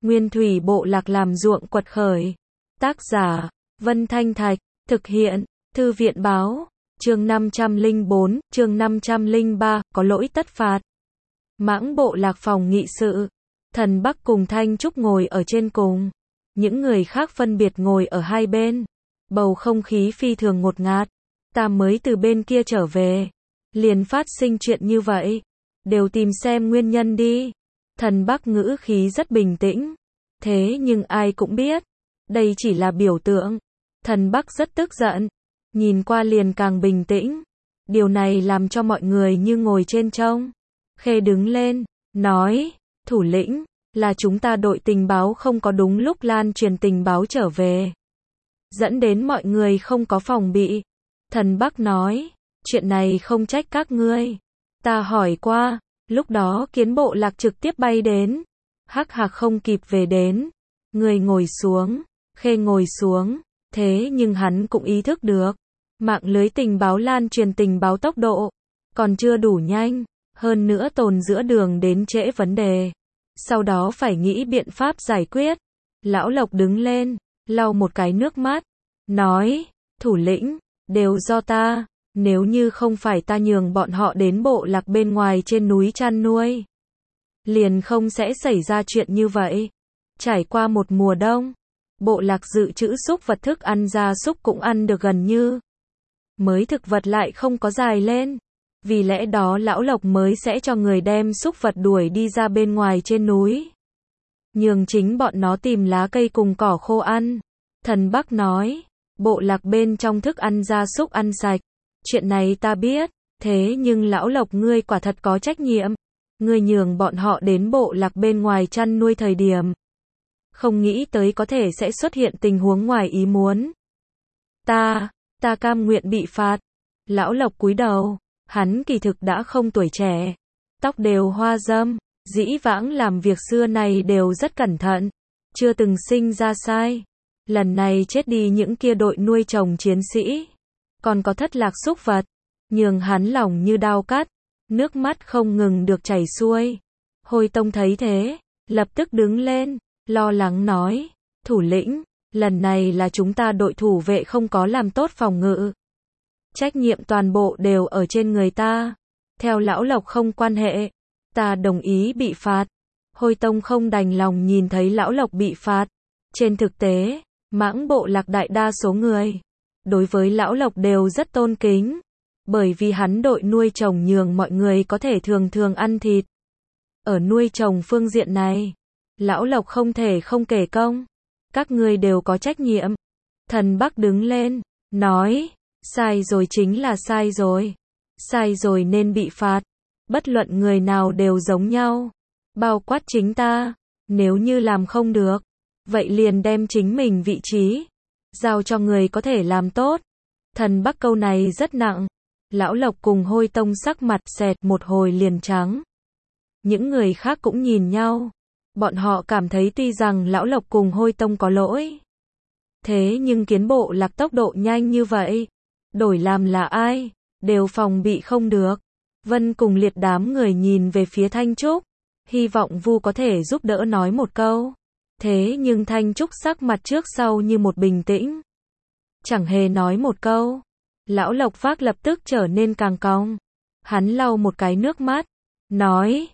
Nguyên thủy bộ lạc làm ruộng quật khởi. Tác giả, Vân Thanh Thạch, thực hiện, Thư viện báo, chương 504, chương 503, có lỗi tất phạt. Mãng bộ lạc phòng nghị sự. Thần Bắc cùng Thanh Trúc ngồi ở trên cùng. Những người khác phân biệt ngồi ở hai bên. Bầu không khí phi thường ngột ngạt. Ta mới từ bên kia trở về. Liền phát sinh chuyện như vậy. Đều tìm xem nguyên nhân đi. Thần Bắc ngữ khí rất bình tĩnh. Thế nhưng ai cũng biết. Đây chỉ là biểu tượng. Thần Bắc rất tức giận. Nhìn qua liền càng bình tĩnh. Điều này làm cho mọi người như ngồi trên trông. Khê đứng lên, nói, thủ lĩnh, là chúng ta đội tình báo không có đúng lúc lan truyền tình báo trở về. Dẫn đến mọi người không có phòng bị. Thần Bắc nói, chuyện này không trách các ngươi. Ta hỏi qua, lúc đó kiến bộ lạc trực tiếp bay đến. Hắc Hạc không kịp về đến. Người ngồi xuống, Khê ngồi xuống, thế nhưng hắn cũng ý thức được. Mạng lưới tình báo lan truyền tình báo tốc độ, còn chưa đủ nhanh. Hơn nữa tồn giữa đường đến trễ vấn đề. Sau đó phải nghĩ biện pháp giải quyết. Lão Lộc đứng lên, lau một cái nước mắt. Nói, thủ lĩnh, đều do ta. Nếu như không phải ta nhường bọn họ đến bộ lạc bên ngoài trên núi chăn nuôi. Liền không sẽ xảy ra chuyện như vậy. Trải qua một mùa đông. Bộ lạc dự trữ súc vật thức ăn gia súc cũng ăn được gần như. Mới thực vật lại không có dài lên. Vì lẽ đó Lão Lộc mới sẽ cho người đem súc vật đuổi đi ra bên ngoài trên núi. Nhường chính bọn nó tìm lá cây cùng cỏ khô ăn. Thần Bắc nói, bộ lạc bên trong thức ăn gia súc ăn sạch. Chuyện này ta biết, thế nhưng Lão Lộc ngươi quả thật có trách nhiệm. Ngươi nhường bọn họ đến bộ lạc bên ngoài chăn nuôi thời điểm. Không nghĩ tới có thể sẽ xuất hiện tình huống ngoài ý muốn. Ta cam nguyện bị phạt. Lão Lộc cúi đầu. Hắn kỳ thực đã không tuổi trẻ, tóc đều hoa râm, dĩ vãng làm việc xưa này đều rất cẩn thận, chưa từng sinh ra sai. Lần này chết đi những kia đội nuôi trồng chiến sĩ, còn có thất lạc súc vật, nhường hắn lòng như dao cắt, nước mắt không ngừng được chảy xuôi. Hôi Tông thấy thế, lập tức đứng lên, lo lắng nói, thủ lĩnh, lần này là chúng ta đội thủ vệ không có làm tốt phòng ngự. Trách nhiệm toàn bộ đều ở trên người ta. Theo Lão Lộc không quan hệ. Ta đồng ý bị phạt. Hôi Tông không đành lòng nhìn thấy Lão Lộc bị phạt. Trên thực tế, mãng bộ lạc đại đa số người. Đối với Lão Lộc đều rất tôn kính. Bởi vì hắn đội nuôi trồng nhường mọi người có thể thường thường ăn thịt. Ở nuôi trồng phương diện này, Lão Lộc không thể không kể công. Các ngươi đều có trách nhiệm. Thần Bắc đứng lên, nói. Sai rồi chính là sai rồi. Sai rồi nên bị phạt. Bất luận người nào đều giống nhau. Bao quát chính ta. Nếu như làm không được, vậy liền đem chính mình vị trí giao cho người có thể làm tốt. Thần Bắc câu này rất nặng. Lão Lộc cùng Hôi Tông sắc mặt xẹt một hồi liền trắng. Những người khác cũng nhìn nhau. Bọn họ cảm thấy tuy rằng Lão Lộc cùng Hôi Tông có lỗi. Thế nhưng kiến bộ lạc tốc độ nhanh như vậy. Đổi làm là ai, đều phòng bị không được. Vân cùng Liệt đám người nhìn về phía Thanh Trúc, hy vọng Vu có thể giúp đỡ nói một câu. Thế nhưng Thanh Trúc sắc mặt trước sau như một bình tĩnh. Chẳng hề nói một câu. Lão Lộc Phác lập tức trở nên càng cong. Hắn lau một cái nước mắt, nói,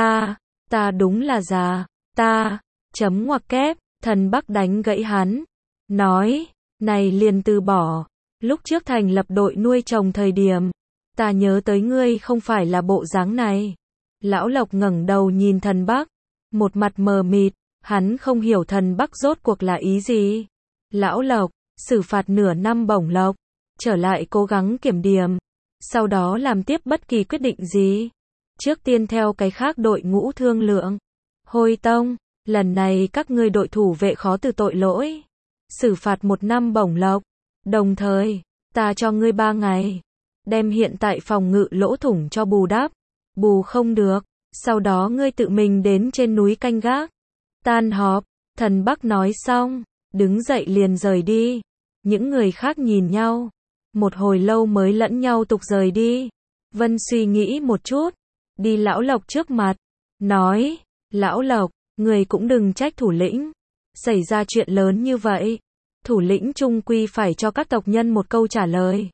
ta đúng là già, chấm ngoặc kép, Thần Bắc đánh gãy hắn, nói, này liền từ bỏ. Lúc trước thành lập đội nuôi trồng thời điểm, ta nhớ tới ngươi không phải là bộ dáng này. Lão Lộc ngẩng đầu nhìn Thần Bắc, một mặt mờ mịt, hắn không hiểu Thần Bắc rốt cuộc là ý gì. Lão Lộc, xử phạt nửa năm bổng lộc, trở lại cố gắng kiểm điểm, sau đó làm tiếp bất kỳ quyết định gì. Trước tiên theo cái khác đội ngũ thương lượng. Hôi Tông, lần này các ngươi đội thủ vệ khó từ tội lỗi. Xử phạt 1 năm bổng lộc. Đồng thời, ta cho ngươi 3 ngày. Đem hiện tại phòng ngự lỗ thủng cho bù đắp. Bù không được, sau đó ngươi tự mình đến trên núi canh gác. Tan họp, Thần Bắc nói xong, đứng dậy liền rời đi. Những người khác nhìn nhau. Một hồi lâu mới lẫn nhau tục rời đi. Vân suy nghĩ một chút. Đi Lão Lộc trước mặt. Nói, Lão Lộc, Người cũng đừng trách thủ lĩnh. Xảy ra chuyện lớn như vậy, thủ lĩnh chung quy phải cho các tộc nhân một câu trả lời.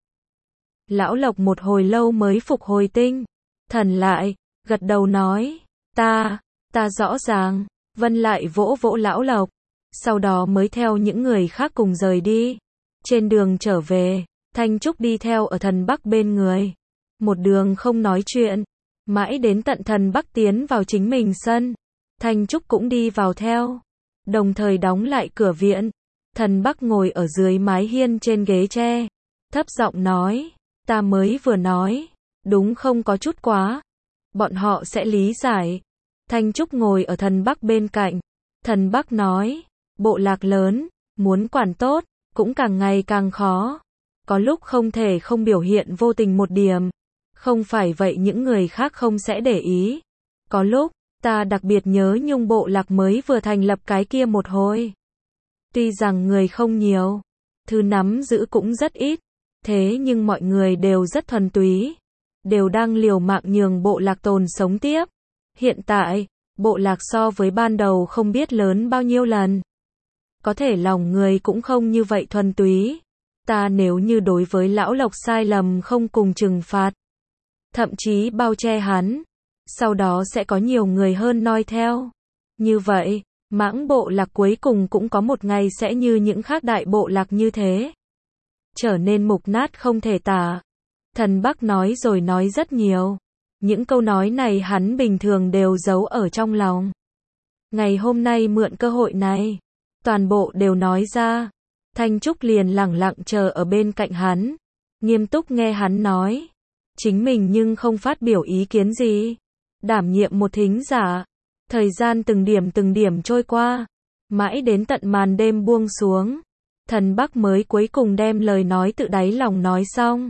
Lão Lộc một hồi lâu mới phục hồi tinh thần lại, gật đầu nói, ta rõ ràng. Vân lại vỗ vỗ Lão Lộc, sau đó mới theo những người khác cùng rời đi. Trên đường trở về, Thanh Trúc đi theo ở Thần Bắc bên người. Một đường không nói chuyện, mãi đến tận Thần Bắc tiến vào chính mình sân. Thanh Trúc cũng đi vào theo, đồng thời đóng lại cửa viện. Thần Bắc ngồi ở dưới mái hiên trên ghế tre, thấp giọng nói, ta mới vừa nói, đúng không có chút quá. Bọn họ sẽ lý giải. Thanh Trúc ngồi ở Thần Bắc bên cạnh. Thần Bắc nói, bộ lạc lớn, muốn quản tốt, cũng càng ngày càng khó. Có lúc không thể không biểu hiện vô tình một điểm. Không phải vậy những người khác không sẽ để ý. Có lúc, ta đặc biệt nhớ nhung bộ lạc mới vừa thành lập cái kia một hồi. Tuy rằng người không nhiều, thứ nắm giữ cũng rất ít, thế nhưng mọi người đều rất thuần túy, đều đang liều mạng nhường bộ lạc tồn sống tiếp. Hiện tại, bộ lạc so với ban đầu không biết lớn bao nhiêu lần. Có thể lòng người cũng không như vậy thuần túy. Ta nếu như đối với Lão Lộc sai lầm không cùng trừng phạt, thậm chí bao che hắn, sau đó sẽ có nhiều người hơn noi theo. Như vậy, Mãng bộ lạc cuối cùng cũng có một ngày sẽ như những khác đại bộ lạc như thế, trở nên mục nát không thể tả. Thần Bắc nói rồi nói rất nhiều. Những câu nói này hắn bình thường đều giấu ở trong lòng. Ngày hôm nay mượn cơ hội này, toàn bộ đều nói ra. Thanh Trúc liền lẳng lặng chờ ở bên cạnh hắn, nghiêm túc nghe hắn nói. Chính mình nhưng không phát biểu ý kiến gì, đảm nhiệm một thính giả. Thời gian từng điểm trôi qua, mãi đến tận màn đêm buông xuống, Thần Bắc mới cuối cùng đem lời nói tự đáy lòng nói xong.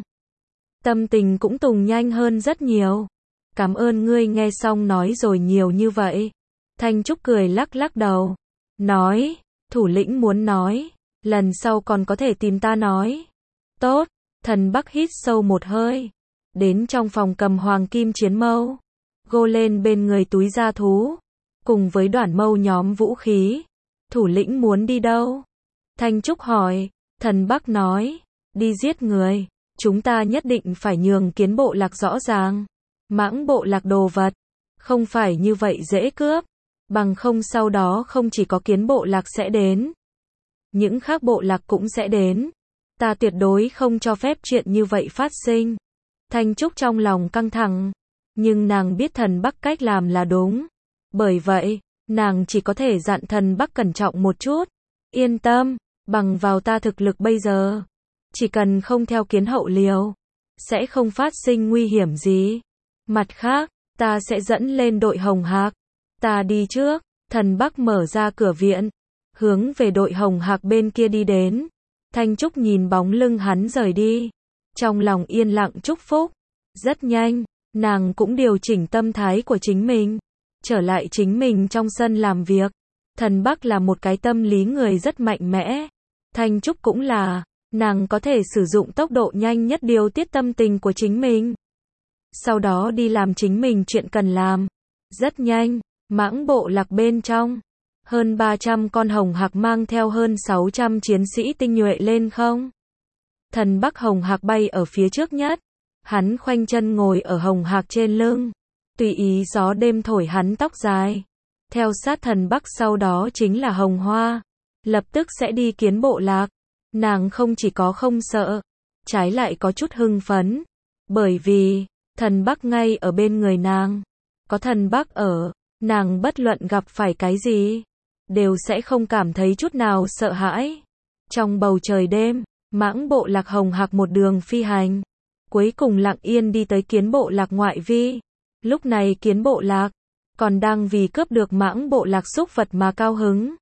Tâm tình cũng tùng nhanh hơn rất nhiều. Cảm ơn ngươi nghe xong nói rồi nhiều như vậy. Thanh Trúc cười lắc lắc đầu, nói, thủ lĩnh muốn nói, lần sau còn có thể tìm ta nói. Tốt. Thần Bắc hít sâu một hơi, đến trong phòng cầm hoàng kim chiến mâu, gô lên bên người túi gia thú, cùng với đoản mâu nhóm vũ khí. Thủ lĩnh muốn đi đâu? Thanh Trúc hỏi. Thần Bắc nói, đi giết người. Chúng ta nhất định phải nhường Kiến bộ lạc rõ ràng. Mãng bộ lạc đồ vật, không phải như vậy dễ cướp. Bằng không sau đó không chỉ có Kiến bộ lạc sẽ đến, những khác bộ lạc cũng sẽ đến. Ta tuyệt đối không cho phép chuyện như vậy phát sinh. Thanh Trúc trong lòng căng thẳng, nhưng nàng biết Thần Bắc cách làm là đúng. Bởi vậy, nàng chỉ có thể dặn Thần Bắc cẩn trọng một chút. Yên tâm, bằng vào ta thực lực bây giờ, chỉ cần không theo Kiến hậu liều, sẽ không phát sinh nguy hiểm gì. Mặt khác, ta sẽ dẫn lên đội Hồng Hạc. Ta đi trước. Thần Bắc mở ra cửa viện, hướng về đội Hồng Hạc bên kia đi đến. Thanh Trúc nhìn bóng lưng hắn rời đi, trong lòng yên lặng chúc phúc. Rất nhanh, nàng cũng điều chỉnh tâm thái của chính mình, trở lại chính mình trong sân làm việc. Thần Bắc là một cái tâm lý người rất mạnh mẽ. Thanh Trúc cũng là, nàng có thể sử dụng tốc độ nhanh nhất điều tiết tâm tình của chính mình, sau đó đi làm chính mình chuyện cần làm. Rất nhanh, Mãng bộ lạc bên trong, hơn 300 con Hồng Hạc mang theo hơn 600 chiến sĩ tinh nhuệ lên không. Thần Bắc Hồng Hạc bay ở phía trước nhất, hắn khoanh chân ngồi ở Hồng Hạc trên lưng, tùy ý gió đêm thổi hắn tóc dài. Theo sát Thần Bắc sau đó chính là Hồng Hoa, lập tức sẽ đi Kiến bộ lạc. Nàng không chỉ có không sợ, trái lại có chút hưng phấn, bởi vì Thần Bắc ngay ở bên người nàng. Có Thần Bắc ở, nàng bất luận gặp phải cái gì, đều sẽ không cảm thấy chút nào sợ hãi. Trong bầu trời đêm, Mãng bộ lạc Hồng Hạc một đường phi hành, cuối cùng lặng yên đi tới Kiến bộ lạc ngoại vi. Lúc này Kiến bộ lạc còn đang vì cướp được Mãng bộ lạc súc vật mà cao hứng.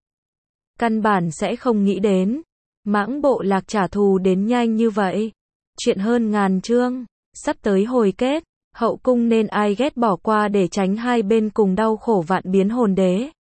Căn bản sẽ không nghĩ đến Mãng bộ lạc trả thù đến nhanh như vậy. Chuyện hơn ngàn chương, sắp tới hồi kết, hậu cung nên ai ghét bỏ qua để tránh hai bên cùng đau khổ vạn biến hồn đế.